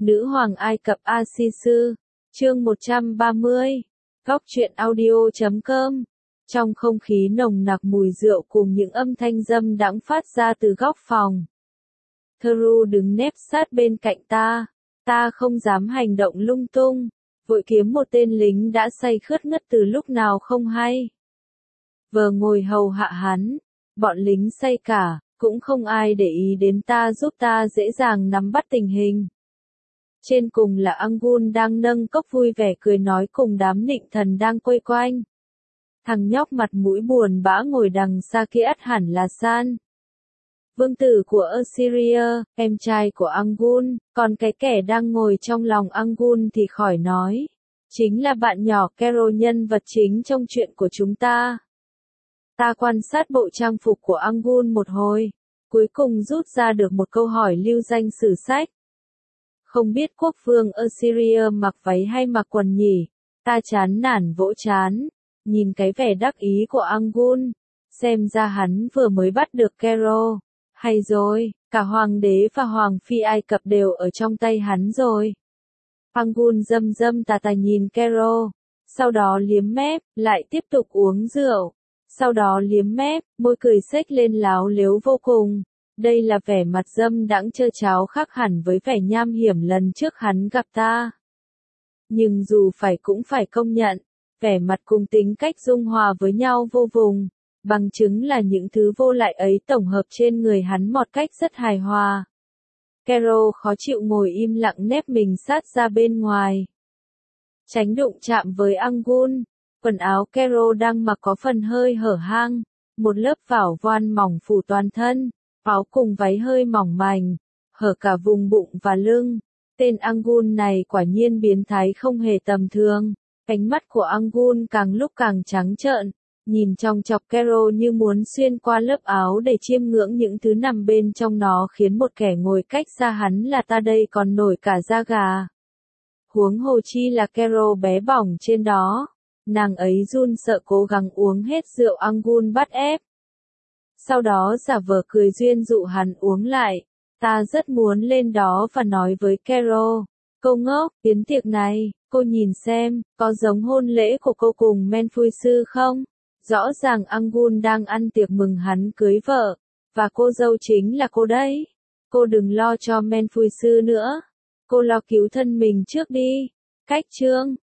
Nữ hoàng Ai Cập A-si-sư, chương 130, góc truyện audio.com. Trong không khí nồng nặc mùi rượu cùng những âm thanh dâm đãng phát ra từ góc phòng. Theru đứng nép sát bên cạnh ta. Ta không dám hành động lung tung, vội kiếm một tên lính đã say khướt ngất từ lúc nào không hay. Vờ ngồi hầu hạ hắn, bọn lính say cả, cũng không ai để ý đến ta giúp ta dễ dàng nắm bắt tình hình. Trên cùng là Anggun đang nâng cốc vui vẻ cười nói cùng đám nịnh thần đang quây quanh. Thằng nhóc mặt mũi buồn bã ngồi đằng xa kia ắt hẳn là San, vương tử của Assyria, em trai của Anggun, còn cái kẻ đang ngồi trong lòng Anggun thì khỏi nói. Chính là bạn nhỏ Kero, nhân vật chính trong chuyện của chúng ta. Ta quan sát bộ trang phục của Anggun một hồi, cuối cùng rút ra được một câu hỏi lưu danh sử sách. Không biết quốc vương Assyria mặc váy hay mặc quần nhỉ? Ta chán nản vỗ chán, nhìn cái vẻ đắc ý của Anggun, xem ra hắn vừa mới bắt được Kero. Hay rồi, cả hoàng đế và hoàng phi Ai Cập đều ở trong tay hắn rồi. Anggun dâm dâm tà tà nhìn Kero, sau đó liếm mép, lại tiếp tục uống rượu, sau đó liếm mép, môi cười xếch lên láo lếu vô cùng. Đây là vẻ mặt dâm đãng trơ tráo khác hẳn với vẻ nham hiểm lần trước hắn gặp ta. Nhưng dù phải cũng phải công nhận, vẻ mặt cùng tính cách dung hòa với nhau vô vùng. Bằng chứng là những thứ vô lại ấy tổng hợp trên người hắn một cách rất hài hòa. Kero khó chịu ngồi im lặng nép mình sát ra bên ngoài, tránh đụng chạm với Anggun. Quần áo Kero đang mặc có phần hơi hở hang, một lớp vải voan mỏng phủ toàn thân, áo cùng váy hơi mỏng manh, hở cả vùng bụng và lưng. Tên Anggun này quả nhiên biến thái không hề tầm thường. Cánh mắt của Anggun càng lúc càng trắng trợn, nhìn trong chọc Kero như muốn xuyên qua lớp áo để chiêm ngưỡng những thứ nằm bên trong nó, khiến một kẻ ngồi cách xa hắn là ta đây còn nổi cả da gà. Huống hồ chi là Kero bé bỏng trên đó, nàng ấy run sợ cố gắng uống hết rượu Anggun bắt ép. Sau đó giả vờ cười duyên dụ hắn uống lại. Ta rất muốn lên đó và nói với Kero, cô ngốc, yến tiệc này, cô nhìn xem, có giống hôn lễ của cô cùng Menfui sư không? Rõ ràng Anggun đang ăn tiệc mừng hắn cưới vợ, và cô dâu chính là cô đấy. Cô đừng lo cho Menfui sư nữa, cô lo cứu thân mình trước đi. Cách chương